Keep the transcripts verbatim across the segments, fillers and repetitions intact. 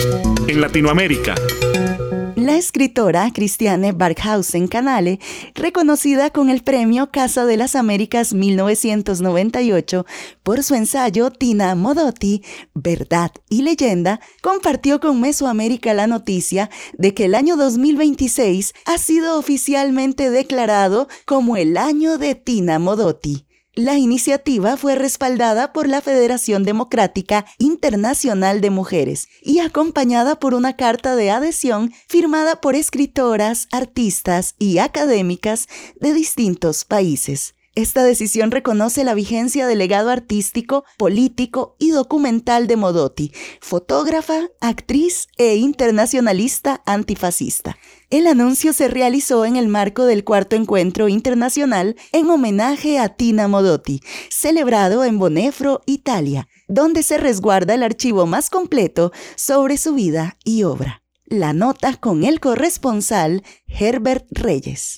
En Latinoamérica. La escritora Christiane Barkhausen Canale, reconocida con el premio Casa de las Américas mil novecientos noventa y ocho por su ensayo Tina Modotti, Verdad y Leyenda, compartió con Mesoamérica la noticia de que el año dos mil veintiséis ha sido oficialmente declarado como el año de Tina Modotti. La iniciativa fue respaldada por la Federación Democrática Internacional de Mujeres y acompañada por una carta de adhesión firmada por escritoras, artistas y académicas de distintos países. Esta decisión reconoce la vigencia del legado artístico, político y documental de Modotti, fotógrafa, actriz e internacionalista antifascista. El anuncio se realizó en el marco del cuarto encuentro internacional en homenaje a Tina Modotti, celebrado en Bonefro, Italia, donde se resguarda el archivo más completo sobre su vida y obra. La nota con el corresponsal Herbert Reyes.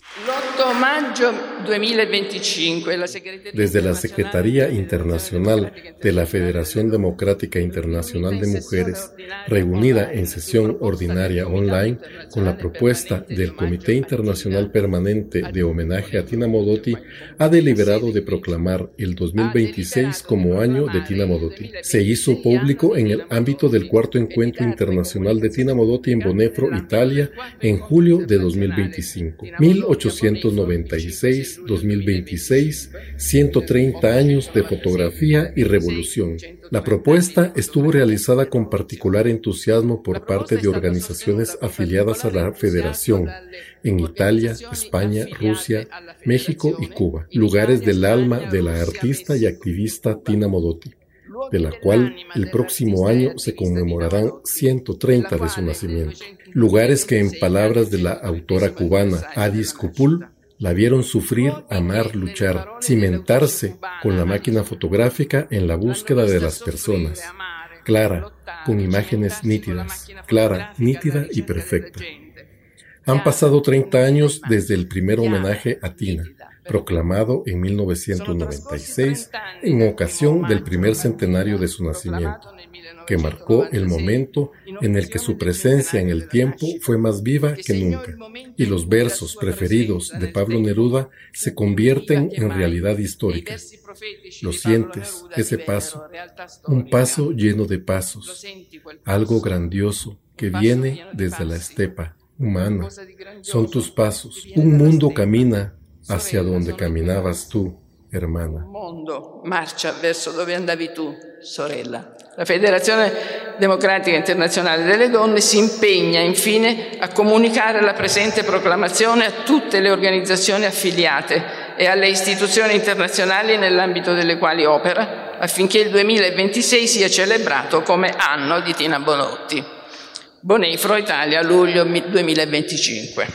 Desde la Secretaría Internacional de la Federación Democrática Internacional de Mujeres, reunida en sesión ordinaria online con la propuesta del Comité Internacional Permanente de Homenaje a Tina Modotti, ha deliberado de proclamar el dos mil veintiséis como año de Tina Modotti. Se hizo público en el ámbito del cuarto encuentro internacional de Tina Modotti en Bonefro, Italia, en julio de dos mil veinticinco. mil ochocientos noventa y seis a dos mil veintiséis, ciento treinta años de fotografía y revolución. La propuesta estuvo realizada con particular entusiasmo por parte de organizaciones afiliadas a la Federación en Italia, España, Rusia, México y Cuba, lugares del alma de la artista y activista Tina Modotti, de la cual el próximo año se conmemorarán ciento treinta de su nacimiento. Lugares que, en palabras de la autora cubana Adis Cupul, la vieron sufrir, amar, luchar, cimentarse con la máquina fotográfica en la búsqueda de las personas. Clara, con imágenes nítidas, clara, nítida y perfecta. Han pasado treinta años desde el primer homenaje a Tina, proclamado en mil novecientos noventa y seis en ocasión del primer centenario de su nacimiento, que marcó el momento en el que su presencia en el tiempo fue más viva que nunca, y los versos preferidos de Pablo Neruda se convierten en realidad histórica. Lo sientes, ese paso, un paso lleno de pasos, algo grandioso que viene desde la estepa humana. Son tus pasos, un mundo camina hacia donde caminabas tú, hermana. Un mondo marcia verso dove andavi tu, sorella. La Federazione Democratica Internazionale delle Donne si impegna infine a comunicare la presente proclamazione a tutte le organizzazioni affiliate e alle istituzioni internazionali nell'ambito delle quali opera, affinché il duemilaventisei sia celebrato come anno di Tina Modotti. Bonefro, Italia, luglio duemilaventicinque.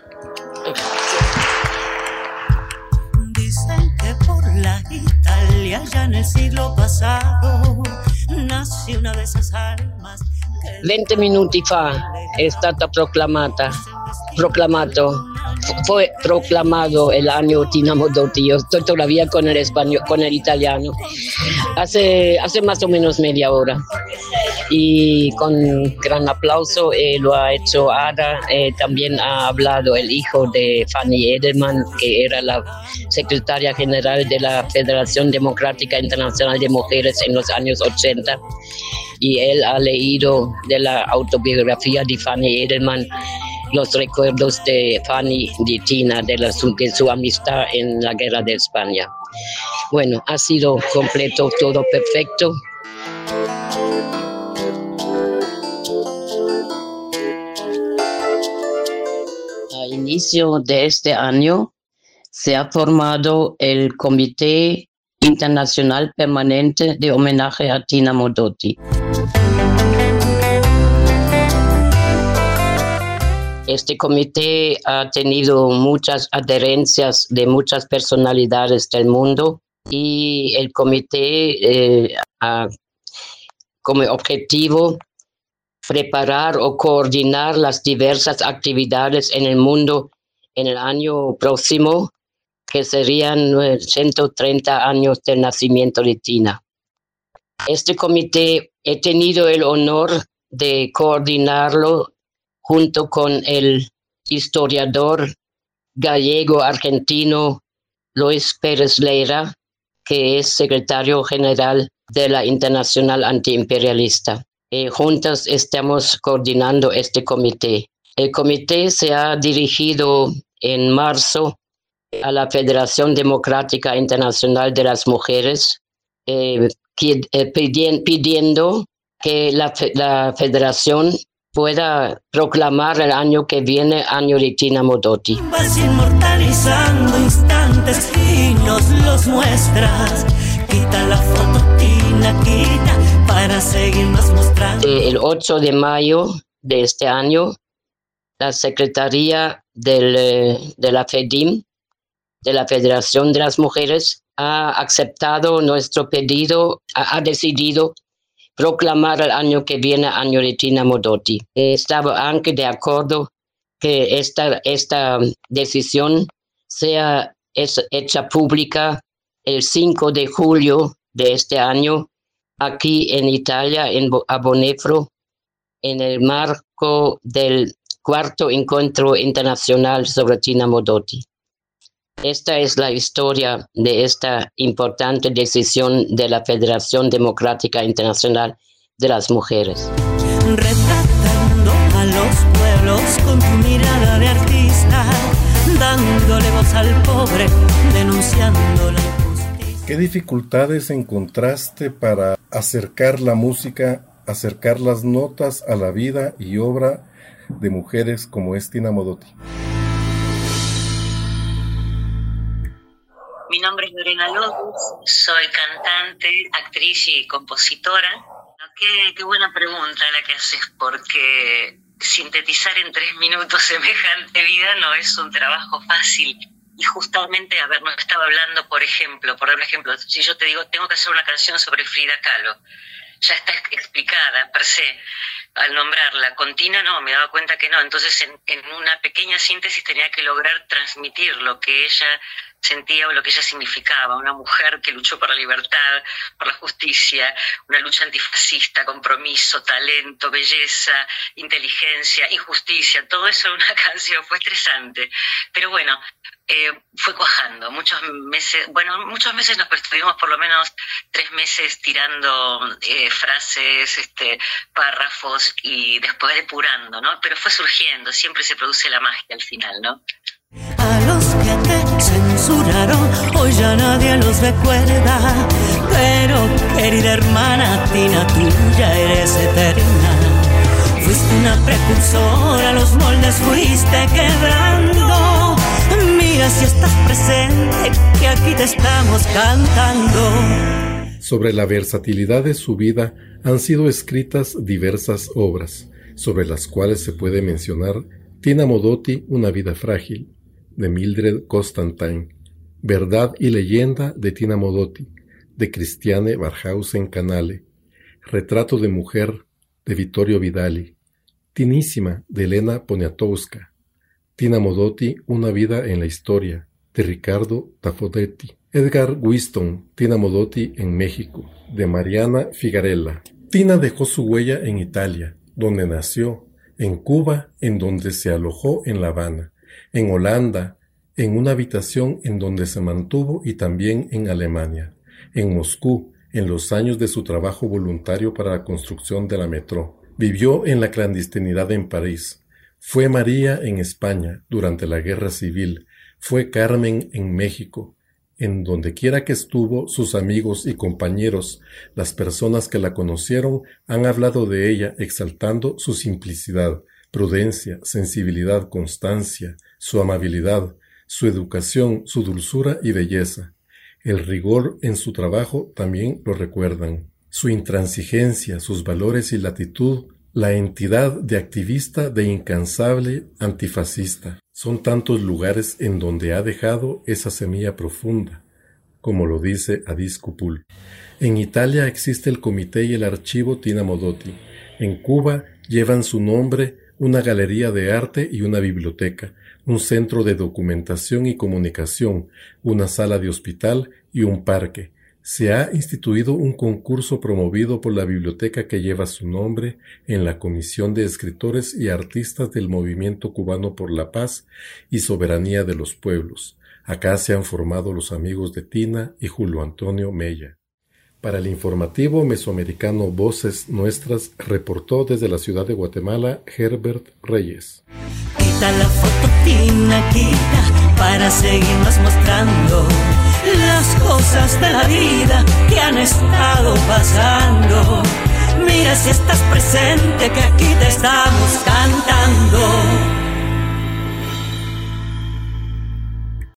Dicen que por la Italia ya en el siglo pasado nace una de esas almas. venti minuti fa è stata proclamata, proclamato, fue proclamado el año Tina Modotti. Yo estoy todavía con el español, con el italiano, hace, hace más o menos media hora. Y con gran aplauso eh, lo ha hecho Ada, eh, también ha hablado el hijo de Fanny Edelman, que era la secretaria general de la Federación Democrática Internacional de Mujeres en los años ochenta, y él ha leído de la autobiografía de Fanny Edelman los recuerdos de Fanny, de Tina, de, la, su, de su amistad en la Guerra de España. Bueno, ha sido completo, todo perfecto. A inicio de este año se ha formado el Comité Internacional Permanente de Homenaje a Tina Modotti. Este comité ha tenido muchas adherencias de muchas personalidades del mundo, y el comité eh, ha como objetivo preparar o coordinar las diversas actividades en el mundo en el año próximo, que serían ciento treinta años del nacimiento de Tina. Este comité he tenido el honor de coordinarlo junto con el historiador gallego-argentino Luis Pérez Leira, que es secretario general de la Internacional Antiimperialista. Eh, juntas estamos coordinando este comité. El comité se ha dirigido en marzo a la Federación Democrática Internacional de las Mujeres, eh, pidiendo que la, la federación pueda proclamar el año que viene año de Tina Modotti. Vas inmortalizando instantes y nos los muestras. Quita la foto, Tina, quita, para seguirnos mostrando. El ocho de mayo de este año, la Secretaría del, de la FEDIM, de la Federación de las Mujeres, ha aceptado nuestro pedido, ha, ha decidido proclamar el año que viene año de Tina Modotti. Estaba aunque de acuerdo que esta, esta decisión sea hecha pública el cinco de julio de este año aquí en Italia, en a Bonefro, en el marco del cuarto encuentro internacional sobre Tina Modotti. Esta es la historia de esta importante decisión de la Federación Democrática Internacional de las Mujeres. Retratando a los pueblos con tu mirada de artista, dándole voz al pobre, denunciando la injusticia. ¿Qué dificultades encontraste para acercar la música, acercar las notas a la vida y obra de mujeres como es Tina Modotti? Mi nombre es Lorena López, soy cantante, actriz y compositora. Qué, qué buena pregunta la que haces, porque sintetizar en tres minutos semejante vida no es un trabajo fácil. Y justamente, a ver, no estaba hablando, por ejemplo, por ejemplo, si yo te digo, tengo que hacer una canción sobre Frida Kahlo, ya está explicada per se. Al nombrarla, con Tina no, me daba cuenta que no. Entonces, en, en una pequeña síntesis tenía que lograr transmitir lo que ella sentía o lo que ella significaba, una mujer que luchó por la libertad, por la justicia, una lucha antifascista, compromiso, talento, belleza, inteligencia, injusticia, todo eso en una canción. Fue estresante, pero bueno, eh, fue cuajando, muchos meses, bueno, muchos meses nos estuvimos por lo menos tres meses tirando eh, frases, este, párrafos y después depurando, ¿no? Pero fue surgiendo, siempre se produce la magia al final, ¿no? A los que te censuraron, hoy ya nadie los recuerda, pero querida hermana Tina, tú ya eres eterna. Fuiste una precursora, los moldes fuiste quebrando. Mira si estás presente, que aquí te estamos cantando. Sobre la versatilidad de su vida han sido escritas diversas obras, sobre las cuales se puede mencionar Tina Modotti, Una vida frágil, de Mildred Constantine, Verdad y leyenda de Tina Modotti, de Christiane Barkhausen Canale, Retrato de mujer, de Vittorio Vidali, Tinísima, de Elena Poniatowska, Tina Modotti, Una vida en la historia, de Ricardo Tafodetti, Edgar Whiston, Tina Modotti en México, de Mariana Figarella. Tina dejó su huella en Italia, donde nació, en Cuba, en donde se alojó en La Habana, en Holanda, en una habitación en donde se mantuvo y también en Alemania, en Moscú, en los años de su trabajo voluntario para la construcción de la metro. Vivió en la clandestinidad en París. Fue María en España durante la Guerra Civil. Fue Carmen en México. En donde quiera que estuvo, sus amigos y compañeros, las personas que la conocieron, han hablado de ella exaltando su simplicidad, prudencia, sensibilidad, constancia, su amabilidad, su educación, su dulzura y belleza. El rigor en su trabajo también lo recuerdan. Su intransigencia, sus valores y latitud, la entidad de activista de incansable antifascista. Son tantos lugares en donde ha dejado esa semilla profunda, como lo dice Adis Cupul. En Italia existe el comité y el archivo Tina Modotti. En Cuba llevan su nombre una galería de arte y una biblioteca, un centro de documentación y comunicación, una sala de hospital y un parque. Se ha instituido un concurso promovido por la biblioteca que lleva su nombre en la Comisión de Escritores y Artistas del Movimiento Cubano por la Paz y Soberanía de los Pueblos. Acá se han formado los amigos de Tina y Julio Antonio Mella. Para el informativo mesoamericano Voces Nuestras, reportó desde la ciudad de Guatemala Herbert Reyes. Quita la foto, Tina, quita, para seguirnos mostrando las cosas de la vida que han estado pasando. Mira si estás presente, que aquí te estamos buscando.